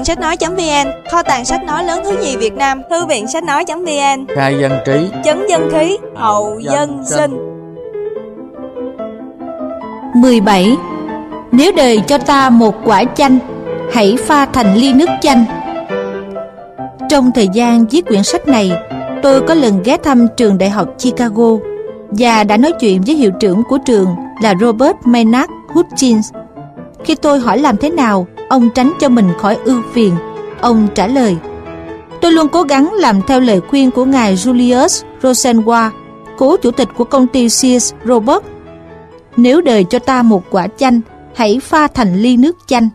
viện sách nói.vn, kho tàng sách nói lớn thứ nhì Việt Nam. Thư viện sách nói.vn, khai dân trí, chấn dân khí, hậu dân sinh. 17. Nếu đời cho ta một quả chanh, hãy pha thành ly nước chanh. Trong thời gian viết quyển sách này, tôi có lần ghé thăm trường đại học Chicago và đã nói chuyện với hiệu trưởng của trường là Robert Maynard Hutchins. Khi tôi hỏi làm thế nào ông tránh cho mình khỏi ưu phiền, ông trả lời: tôi luôn cố gắng làm theo lời khuyên của ngài Julius Rosenwald, cố chủ tịch của công ty Sears Roebuck. Nếu đời cho ta một quả chanh, hãy pha thành ly nước chanh.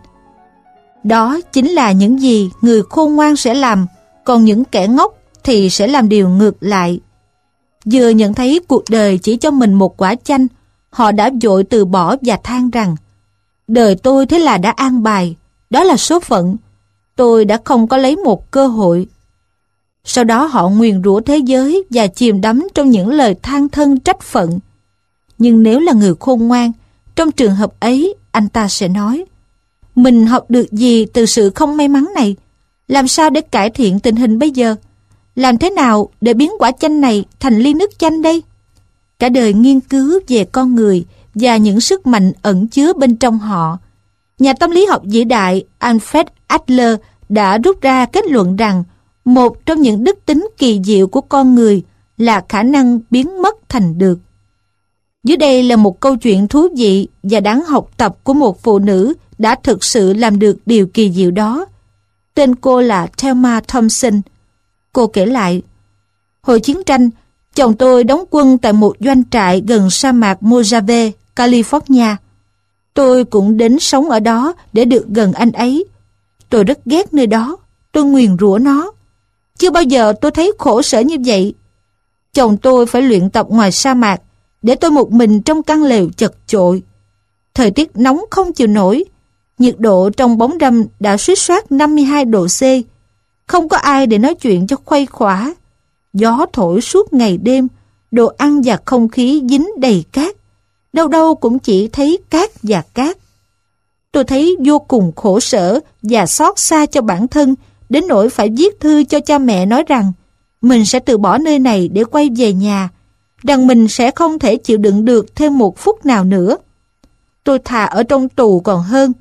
Đó chính là những gì người khôn ngoan sẽ làm, còn những kẻ ngốc thì sẽ làm điều ngược lại. Vừa nhận thấy cuộc đời chỉ cho mình một quả chanh, họ đã vội từ bỏ và than rằng: đời tôi thế là đã an bài, đó là số phận, tôi đã không có lấy một cơ hội. Sau đó họ nguyền rủa thế giới và chìm đắm trong những lời than thân trách phận. Nhưng nếu là người khôn ngoan, trong trường hợp ấy, anh ta sẽ nói: mình học được gì từ sự không may mắn này? Làm sao để cải thiện tình hình bây giờ? Làm thế nào để biến quả chanh này thành ly nước chanh đây? Cả đời nghiên cứu về con người và những sức mạnh ẩn chứa bên trong họ, nhà tâm lý học vĩ đại Alfred Adler đã rút ra kết luận rằng một trong những đức tính kỳ diệu của con người là khả năng biến mất thành được. Dưới đây là một câu chuyện thú vị và đáng học tập của một phụ nữ đã thực sự làm được điều kỳ diệu đó. Tên cô là Thelma Thompson. Cô kể lại: hồi chiến tranh, chồng tôi đóng quân tại một doanh trại gần sa mạc Mojave, California. Tôi cũng đến sống ở đó để được gần anh ấy. Tôi rất ghét nơi đó, tôi nguyền rủa nó. Chưa bao giờ tôi thấy khổ sở như vậy. Chồng tôi phải luyện tập ngoài sa mạc, để tôi một mình trong căn lều chật chội. Thời tiết nóng không chịu nổi, nhiệt độ trong bóng râm đã suýt soát 52 độ C. Không có ai để nói chuyện cho khuây khỏa. Gió thổi suốt ngày đêm, đồ ăn và không khí dính đầy cát. Đâu đâu cũng chỉ thấy cát và cát. Tôi thấy vô cùng khổ sở và xót xa cho bản thân, đến nỗi phải viết thư cho cha mẹ nói rằng mình sẽ từ bỏ nơi này để quay về nhà, rằng mình sẽ không thể chịu đựng được thêm một phút nào nữa. Tôi thà ở trong tù còn hơn.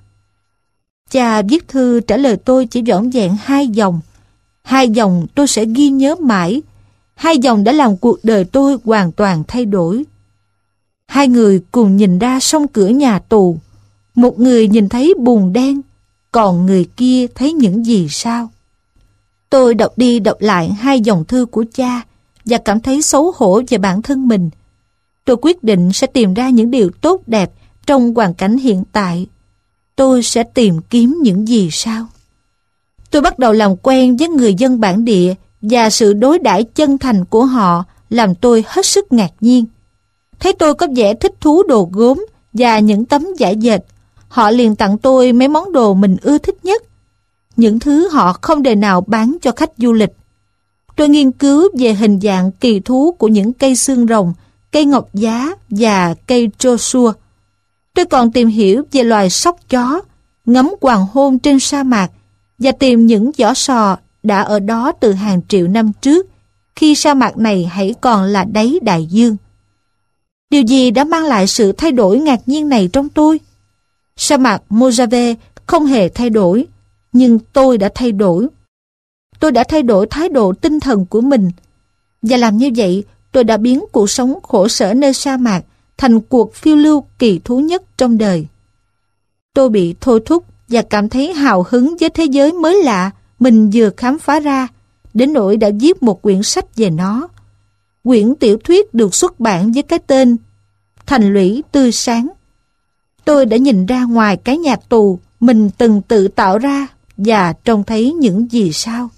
Cha viết thư trả lời tôi chỉ vỏn vẹn 2 dòng. 2 dòng tôi sẽ ghi nhớ mãi. 2 dòng đã làm cuộc đời tôi hoàn toàn thay đổi. 2 người cùng nhìn ra song cửa nhà tù. Một người nhìn thấy bùn đen, còn người kia thấy những gì sao? Tôi đọc đi đọc lại 2 dòng thư của cha và cảm thấy xấu hổ về bản thân mình. Tôi quyết định sẽ tìm ra những điều tốt đẹp trong hoàn cảnh hiện tại. Tôi sẽ tìm kiếm những gì sao? Tôi bắt đầu làm quen với người dân bản địa và sự đối đãi chân thành của họ làm tôi hết sức ngạc nhiên. Thấy tôi có vẻ thích thú đồ gốm và những tấm vải dệt, họ liền tặng tôi mấy món đồ mình ưa thích nhất. Những thứ họ không đời nào bán cho khách du lịch. Tôi nghiên cứu về hình dạng kỳ thú của những cây xương rồng, cây ngọc giá và cây Joshua. Tôi còn tìm hiểu về loài sóc chó, ngắm hoàng hôn trên sa mạc và tìm những vỏ sò đã ở đó từ hàng triệu năm trước, khi sa mạc này hãy còn là đáy đại dương. Điều gì đã mang lại sự thay đổi ngạc nhiên này trong tôi? Sa mạc Mojave không hề thay đổi, nhưng tôi đã thay đổi. Tôi đã thay đổi thái độ tinh thần của mình. Và làm như vậy, tôi đã biến cuộc sống khổ sở nơi sa mạc thành cuộc phiêu lưu kỳ thú nhất trong đời. Tôi bị thôi thúc và cảm thấy hào hứng với thế giới mới lạ mình vừa khám phá ra, đến nỗi đã viết một quyển sách về nó. Quyển tiểu thuyết được xuất bản với cái tên Thành lũy tươi sáng. Tôi đã nhìn ra ngoài cái nhà tù mình từng tự tạo ra và trông thấy những gì sao?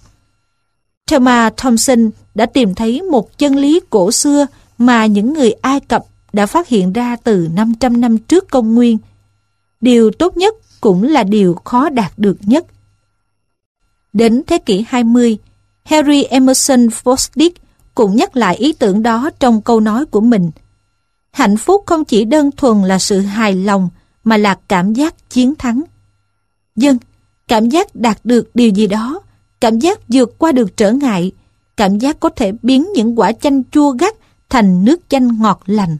Thelma Thompson đã tìm thấy một chân lý cổ xưa mà những người Ai Cập đã phát hiện ra từ 500 năm trước công nguyên. Điều tốt nhất cũng là điều khó đạt được nhất. Đến thế kỷ 20, Henry Emerson Fosdick cũng nhắc lại ý tưởng đó trong câu nói của mình. Hạnh phúc không chỉ đơn thuần là sự hài lòng mà là cảm giác chiến thắng. Vâng, cảm giác đạt được điều gì đó, cảm giác vượt qua được trở ngại, cảm giác có thể biến những quả chanh chua gắt thành nước chanh ngọt lành.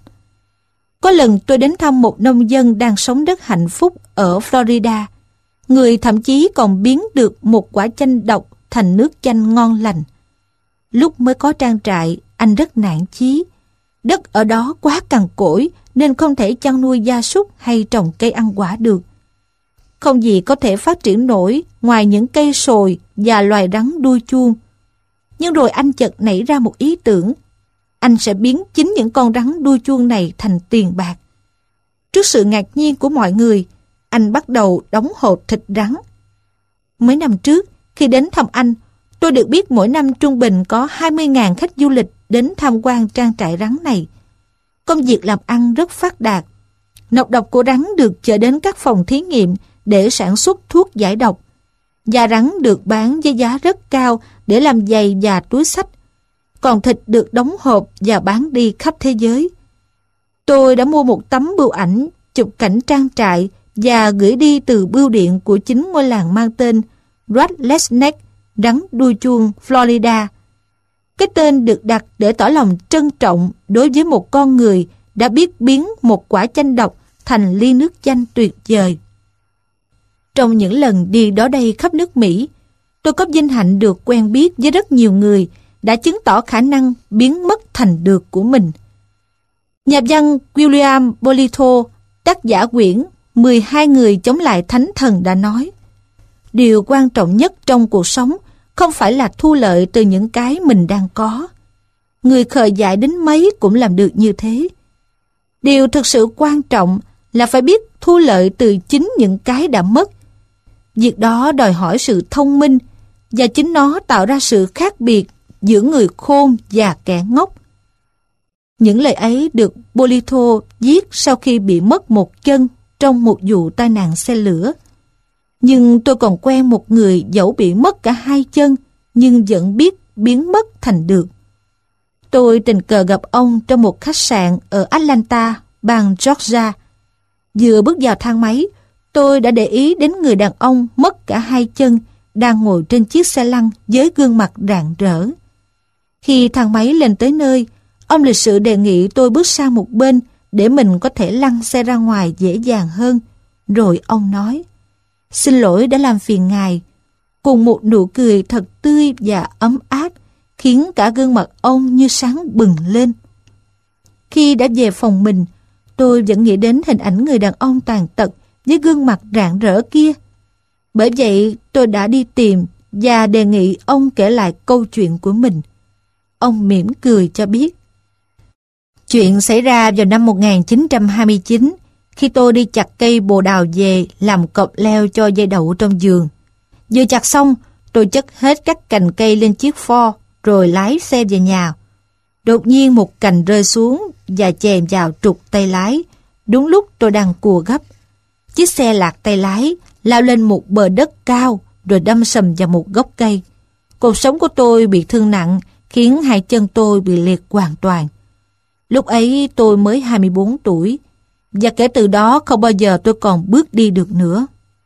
Có lần tôi đến thăm một nông dân đang sống rất hạnh phúc ở Florida. Người thậm chí còn biến được một quả chanh độc thành nước chanh ngon lành. Lúc mới có trang trại, anh rất nản chí. Đất ở đó quá cằn cỗi nên không thể chăn nuôi gia súc hay trồng cây ăn quả được. Không gì có thể phát triển nổi ngoài những cây sồi và loài rắn đuôi chuông. Nhưng rồi anh chợt nảy ra một ý tưởng. Anh sẽ biến chính những con rắn đuôi chuông này thành tiền bạc. Trước sự ngạc nhiên của mọi người, anh bắt đầu đóng hộp thịt rắn. Mấy năm trước, khi đến thăm anh, tôi được biết mỗi năm trung bình có 20.000 khách du lịch đến tham quan trang trại rắn này. Công việc làm ăn rất phát đạt. Nọc độc của rắn được chở đến các phòng thí nghiệm để sản xuất thuốc giải độc. Da rắn được bán với giá rất cao để làm giày và túi xách. Còn thịt được đóng hộp và bán đi khắp thế giới. Tôi đã mua một tấm bưu ảnh chụp cảnh trang trại và gửi đi từ bưu điện của chính ngôi làng mang tên Rattlesnake, rắn đuôi chuông, Florida. Cái tên được đặt để tỏ lòng trân trọng đối với một con người đã biết biến một quả chanh độc thành ly nước chanh tuyệt vời. Trong những lần đi đó đây khắp nước Mỹ, tôi có vinh hạnh được quen biết với rất nhiều người đã chứng tỏ khả năng biến mất thành được của mình. Nhà văn William Bolitho, tác giả quyển 12 người chống lại thánh thần đã nói, điều quan trọng nhất trong cuộc sống không phải là thu lợi từ những cái mình đang có. Người khờ dại đến mấy cũng làm được như thế. Điều thực sự quan trọng là phải biết thu lợi từ chính những cái đã mất. Việc đó đòi hỏi sự thông minh và chính nó tạo ra sự khác biệt giữa người khôn và kẻ ngốc. Những lời ấy được Bolitho viết sau khi bị mất một chân trong một vụ tai nạn xe lửa. Nhưng tôi còn quen một người dẫu bị mất cả hai chân nhưng vẫn biết biến mất thành được. Tôi tình cờ gặp ông trong một khách sạn ở Atlanta, bang Georgia. Vừa bước vào thang máy, tôi đã để ý đến người đàn ông mất cả hai chân đang ngồi trên chiếc xe lăn với gương mặt rạng rỡ. Khi thang máy lên tới nơi, ông lịch sự đề nghị tôi bước sang một bên để mình có thể lăn xe ra ngoài dễ dàng hơn. Rồi ông nói, xin lỗi đã làm phiền ngài, cùng một nụ cười thật tươi và ấm áp, khiến cả gương mặt ông như sáng bừng lên. Khi đã về phòng mình, tôi vẫn nghĩ đến hình ảnh người đàn ông tàn tật với gương mặt rạng rỡ kia. Bởi vậy tôi đã đi tìm và đề nghị ông kể lại câu chuyện của mình. Ông mỉm cười cho biết. Chuyện xảy ra vào năm 1929 khi tôi đi chặt cây bồ đào về làm cọc leo cho dây đậu trong vườn. Vừa chặt xong, tôi chất hết các cành cây lên chiếc Ford rồi lái xe về nhà. Đột nhiên một cành rơi xuống và chèn vào trục tay lái. Đúng lúc tôi đang cùa gấp, chiếc xe lạc tay lái, lao lên một bờ đất cao rồi đâm sầm vào một gốc cây. Cột sống của tôi bị thương nặng, khiến hai chân tôi bị liệt hoàn toàn. Lúc ấy tôi mới 24 tuổi, và kể từ đó không bao giờ tôi còn bước đi được nữa.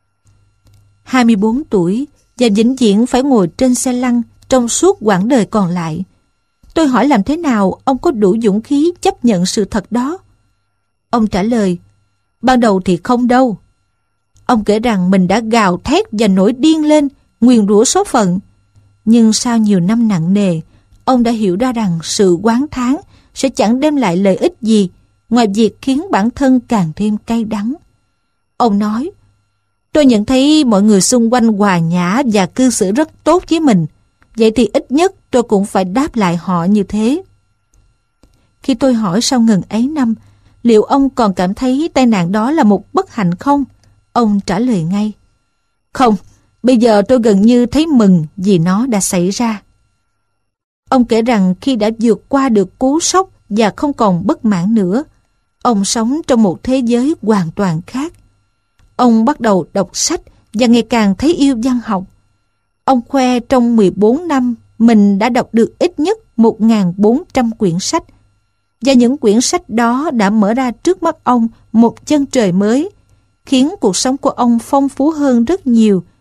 24 tuổi và vĩnh viễn phải ngồi trên xe lăn trong suốt quãng đời còn lại. Tôi hỏi làm thế nào ông có đủ dũng khí chấp nhận sự thật đó? Ông trả lời, ban đầu thì không đâu. Ông kể rằng mình đã gào thét và nổi điên lên, nguyền rủa số phận. Nhưng sau nhiều năm nặng nề, ông đã hiểu ra rằng sự oán thán sẽ chẳng đem lại lợi ích gì ngoài việc khiến bản thân càng thêm cay đắng. Ông nói, tôi nhận thấy mọi người xung quanh hòa nhã và cư xử rất tốt với mình, vậy thì ít nhất tôi cũng phải đáp lại họ như thế. Khi tôi hỏi sau ngần ấy năm, liệu ông còn cảm thấy tai nạn đó là một bất hạnh không? Ông trả lời ngay, không, bây giờ tôi gần như thấy mừng vì nó đã xảy ra. Ông kể rằng khi đã vượt qua được cú sốc và không còn bất mãn nữa, ông sống trong một thế giới hoàn toàn khác. Ông bắt đầu đọc sách và ngày càng thấy yêu văn học. Ông khoe trong 14 năm mình đã đọc được ít nhất 1.400 quyển sách. Và những quyển sách đó đã mở ra trước mắt ông một chân trời mới, khiến cuộc sống của ông phong phú hơn rất nhiều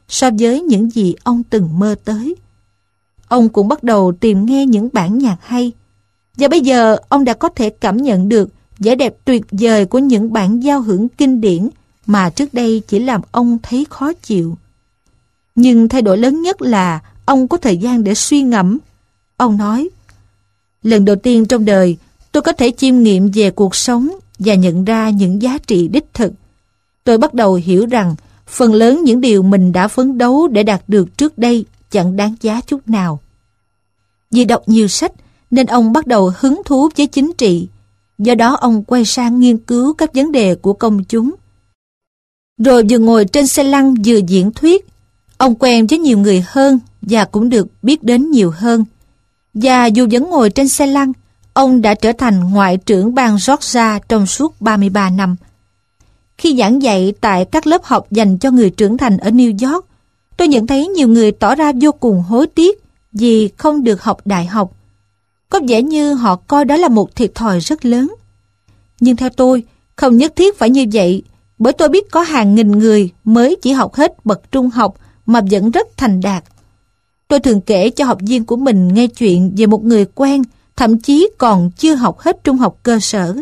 so với những gì ông từng mơ tới. Ông cũng bắt đầu tìm nghe những bản nhạc hay. Và bây giờ ông đã có thể cảm nhận được vẻ đẹp tuyệt vời của những bản giao hưởng kinh điển mà trước đây chỉ làm ông thấy khó chịu. Nhưng thay đổi lớn nhất là ông có thời gian để suy ngẫm. Ông nói, lần đầu tiên trong đời tôi có thể chiêm nghiệm về cuộc sống và nhận ra những giá trị đích thực. Tôi bắt đầu hiểu rằng phần lớn những điều mình đã phấn đấu để đạt được trước đây chẳng đáng giá chút nào. Vì đọc nhiều sách nên ông bắt đầu hứng thú với chính trị. Do đó ông quay sang nghiên cứu các vấn đề của công chúng. Rồi vừa ngồi trên xe lăn vừa diễn thuyết. Ông quen với nhiều người hơn và cũng được biết đến nhiều hơn. Và dù vẫn ngồi trên xe lăn, ông đã trở thành ngoại trưởng bang Georgia trong suốt 33 năm. Khi giảng dạy tại các lớp học dành cho người trưởng thành ở New York, tôi nhận thấy nhiều người tỏ ra vô cùng hối tiếc vì không được học đại học. Có vẻ như họ coi đó là một thiệt thòi rất lớn. Nhưng theo tôi, không nhất thiết phải như vậy, bởi tôi biết có hàng nghìn người mới chỉ học hết bậc trung học mà vẫn rất thành đạt. Tôi thường kể cho học viên của mình nghe chuyện về một người quen, thậm chí còn chưa học hết trung học cơ sở.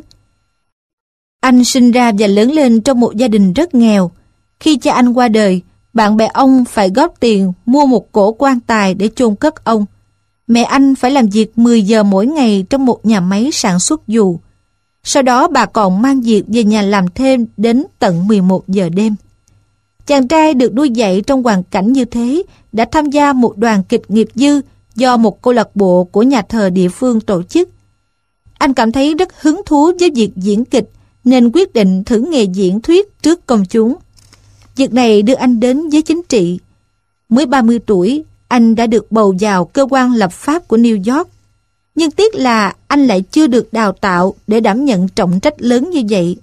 Anh sinh ra và lớn lên trong một gia đình rất nghèo. Khi cha anh qua đời, bạn bè ông phải góp tiền mua một cỗ quan tài để chôn cất ông. Mẹ anh phải làm việc 10 giờ mỗi ngày trong một nhà máy sản xuất dù. Sau đó bà còn mang việc về nhà làm thêm đến tận 11 giờ đêm. Chàng trai được nuôi dạy trong hoàn cảnh như thế đã tham gia một đoàn kịch nghiệp dư do một câu lạc bộ của nhà thờ địa phương tổ chức. Anh cảm thấy rất hứng thú với việc diễn kịch nên quyết định thử nghề diễn thuyết trước công chúng. Việc này đưa anh đến với chính trị. Mới 30 tuổi, anh đã được bầu vào cơ quan lập pháp của New York. Nhưng tiếc là anh lại chưa được đào tạo để đảm nhận trọng trách lớn như vậy.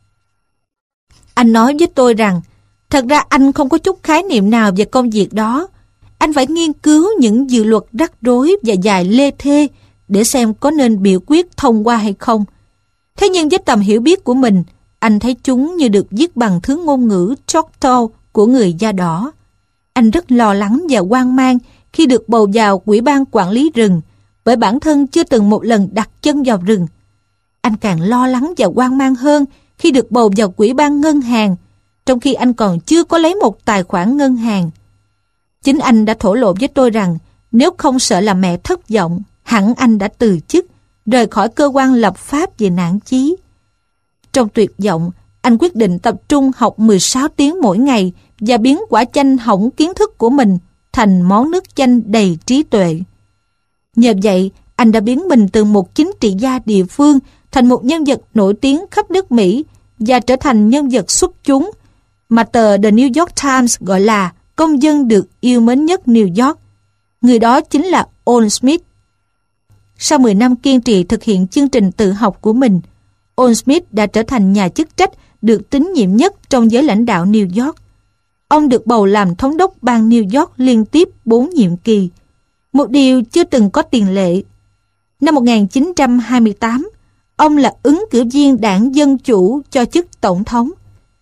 Anh nói với tôi rằng, thật ra anh không có chút khái niệm nào về công việc đó. Anh phải nghiên cứu những dự luật rắc rối và dài lê thê để xem có nên biểu quyết thông qua hay không. Thế nhưng với tầm hiểu biết của mình, anh thấy chúng như được viết bằng thứ ngôn ngữ Choctaw của người da đỏ. Anh rất lo lắng và hoang mang khi được bầu vào Ủy ban quản lý rừng, bởi bản thân chưa từng một lần đặt chân vào rừng. Anh càng lo lắng và hoang mang hơn khi được bầu vào Ủy ban ngân hàng, trong khi anh còn chưa có lấy một tài khoản ngân hàng. Chính anh đã thổ lộ với tôi rằng nếu không sợ làm mẹ thất vọng, hẳn anh đã từ chức, rời khỏi cơ quan lập pháp vì nản chí. Trong tuyệt vọng, anh quyết định tập trung học 16 tiếng mỗi ngày và biến quả chanh hỏng kiến thức của mình thành món nước chanh đầy trí tuệ. Nhờ vậy, anh đã biến mình từ một chính trị gia địa phương thành một nhân vật nổi tiếng khắp nước Mỹ và trở thành nhân vật xuất chúng mà tờ The New York Times gọi là công dân được yêu mến nhất New York. Người đó chính là Ol Smith. Sau 10 năm kiên trì thực hiện chương trình tự học của mình, Ol Smith đã trở thành nhà chức trách được tín nhiệm nhất trong giới lãnh đạo New York. Ông được bầu làm thống đốc bang New York liên tiếp 4 nhiệm kỳ, một điều chưa từng có tiền lệ. Năm 1928, ông là ứng cử viên đảng Dân Chủ cho chức tổng thống.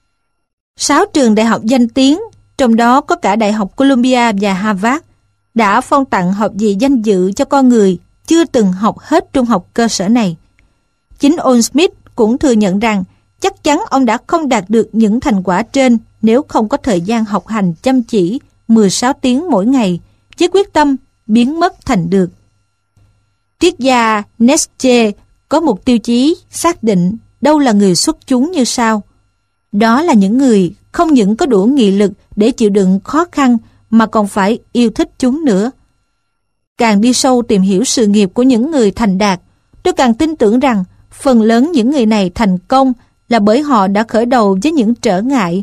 6 trường đại học danh tiếng, trong đó có cả Đại học Columbia và Harvard, đã phong tặng học vị danh dự cho con người chưa từng học hết trung học cơ sở này. Chính Ol Smith cũng thừa nhận rằng chắc chắn ông đã không đạt được những thành quả trên nếu không có thời gian học hành chăm chỉ 16 tiếng mỗi ngày với quyết tâm biến mất thành được. Triết gia Nietzsche có một tiêu chí xác định đâu là người xuất chúng như sau. Đó là những người không những có đủ nghị lực để chịu đựng khó khăn mà còn phải yêu thích chúng nữa. Càng đi sâu tìm hiểu sự nghiệp của những người thành đạt, tôi càng tin tưởng rằng phần lớn những người này thành công là bởi họ đã khởi đầu với những trở ngại.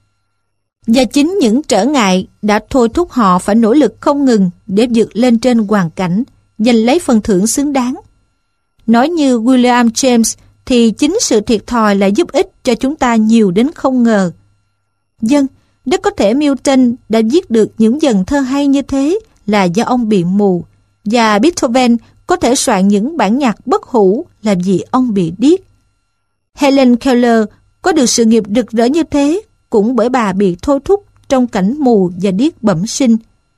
Và chính những trở ngại đã thôi thúc họ phải nỗ lực không ngừng để vượt lên trên hoàn cảnh, giành lấy phần thưởng xứng đáng. Nói như William James thì chính sự thiệt thòi lại giúp ích cho chúng ta nhiều đến không ngờ. Vâng, rất có thể Milton đã viết được những dần thơ hay như thế là do ông bị mù, và Beethoven có thể soạn những bản nhạc bất hủ là vì ông bị điếc. Helen Keller có được sự nghiệp rực rỡ như thế cũng bởi bà bị thôi thúc trong cảnh mù và điếc bẩm sinh.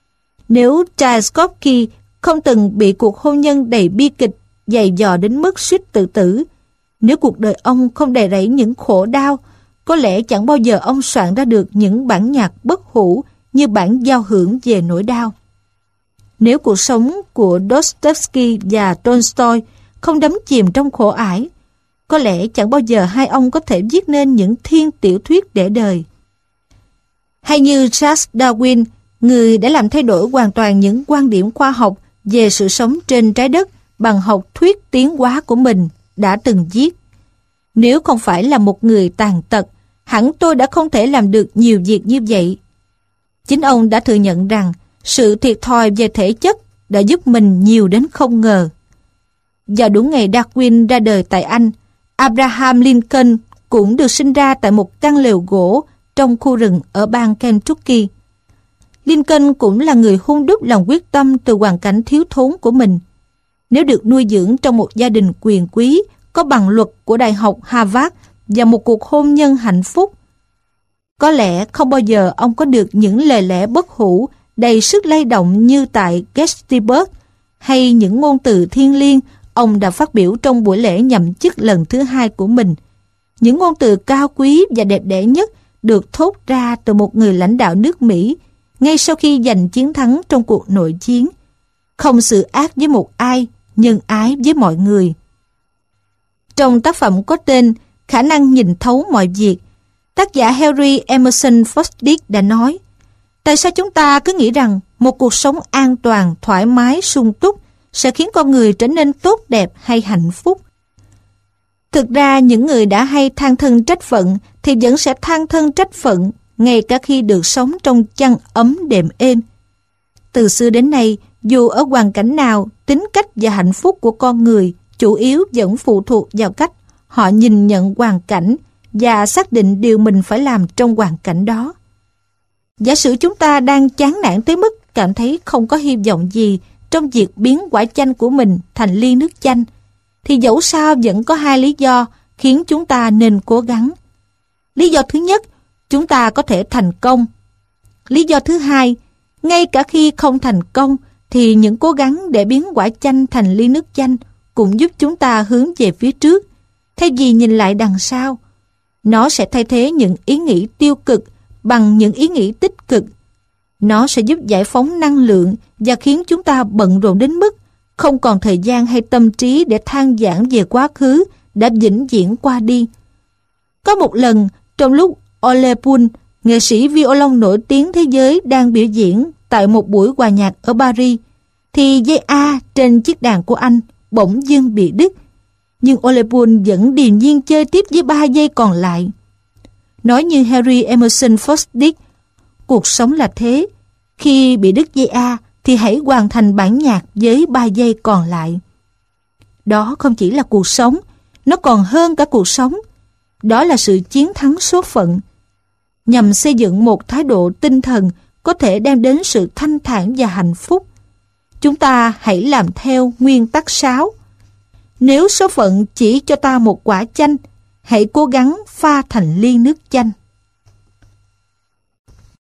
Nếu Tchaikovsky không từng bị cuộc hôn nhân đầy bi kịch dày dò đến mức suýt tự tử, nếu cuộc đời ông không đầy rẫy những khổ đau, có lẽ chẳng bao giờ ông soạn ra được những bản nhạc bất hủ như bản giao hưởng về nỗi đau. Nếu cuộc sống của Dostoevsky và Tolstoy không đắm chìm trong khổ ải, có lẽ chẳng bao giờ hai ông có thể viết nên những thiên tiểu thuyết để đời. Hay như Charles Darwin, người đã làm thay đổi hoàn toàn những quan điểm khoa học về sự sống trên trái đất bằng học thuyết tiến hóa của mình, đã từng viết: nếu không phải là một người tàn tật, hẳn tôi đã không thể làm được nhiều việc như vậy. Chính ông đã thừa nhận rằng sự thiệt thòi về thể chất đã giúp mình nhiều đến không ngờ. Vào đúng ngày Darwin ra đời tại Anh, Abraham Lincoln cũng được sinh ra tại một căn lều gỗ trong khu rừng ở bang Kentucky. Lincoln cũng là người hun đúc lòng quyết tâm từ hoàn cảnh thiếu thốn của mình. Nếu được nuôi dưỡng trong một gia đình quyền quý, có bằng luật của Đại học Harvard và một cuộc hôn nhân hạnh phúc, có lẽ không bao giờ ông có được những lời lẽ bất hủ đầy sức lay động như tại Gettysburg, hay những ngôn từ thiêng liêng ông đã phát biểu trong buổi lễ nhậm chức lần thứ 2 của mình. Những ngôn từ cao quý và đẹp đẽ nhất được thốt ra từ một người lãnh đạo nước Mỹ ngay sau khi giành chiến thắng trong cuộc nội chiến: không sự ác với một ai, nhân ái với mọi người. Trong tác phẩm có tên Khả năng nhìn thấu mọi việc, tác giả Henry Emerson Fosdick đã nói: tại sao chúng ta cứ nghĩ rằng một cuộc sống an toàn, thoải mái, sung túc sẽ khiến con người trở nên tốt đẹp hay hạnh phúc? Thực ra những người đã hay than thân trách phận thì vẫn sẽ than thân trách phận ngay cả khi được sống trong chăn ấm đệm êm. Từ xưa đến nay, dù ở hoàn cảnh nào, tính cách và hạnh phúc của con người chủ yếu vẫn phụ thuộc vào cách họ nhìn nhận hoàn cảnh và xác định điều mình phải làm trong hoàn cảnh đó. Giả sử chúng ta đang chán nản tới mức cảm thấy không có hy vọng gì trong việc biến quả chanh của mình thành ly nước chanh, thì dẫu sao vẫn có 2 lý do khiến chúng ta nên cố gắng. Lý do thứ nhất, chúng ta có thể thành công. Lý do thứ hai, ngay cả khi không thành công thì những cố gắng để biến quả chanh thành ly nước chanh cũng giúp chúng ta hướng về phía trước, thay vì nhìn lại đằng sau. Nó sẽ thay thế những ý nghĩ tiêu cực bằng những ý nghĩ tích cực. Nó sẽ giúp giải phóng năng lượng và khiến chúng ta bận rộn đến mức không còn thời gian hay tâm trí để than vãn về quá khứ đã vĩnh viễn qua đi. Có một lần, trong lúc Ole Bull, nghệ sĩ violon nổi tiếng thế giới, đang biểu diễn tại một buổi hòa nhạc ở Paris, thì dây A trên chiếc đàn của anh bỗng dưng bị đứt. Nhưng Ole Bull vẫn điềm nhiên chơi tiếp với 3 dây còn lại. Nói như Henry Emerson Fosdick, cuộc sống là thế. Khi bị đứt dây A thì hãy hoàn thành bản nhạc với 3 dây còn lại. Đó không chỉ là cuộc sống, nó còn hơn cả cuộc sống. Đó là sự chiến thắng số phận. Nhằm xây dựng một thái độ tinh thần có thể đem đến sự thanh thản và hạnh phúc, chúng ta hãy làm theo nguyên tắc 6. Nếu số phận chỉ cho ta một quả chanh, hãy cố gắng pha thành ly nước chanh.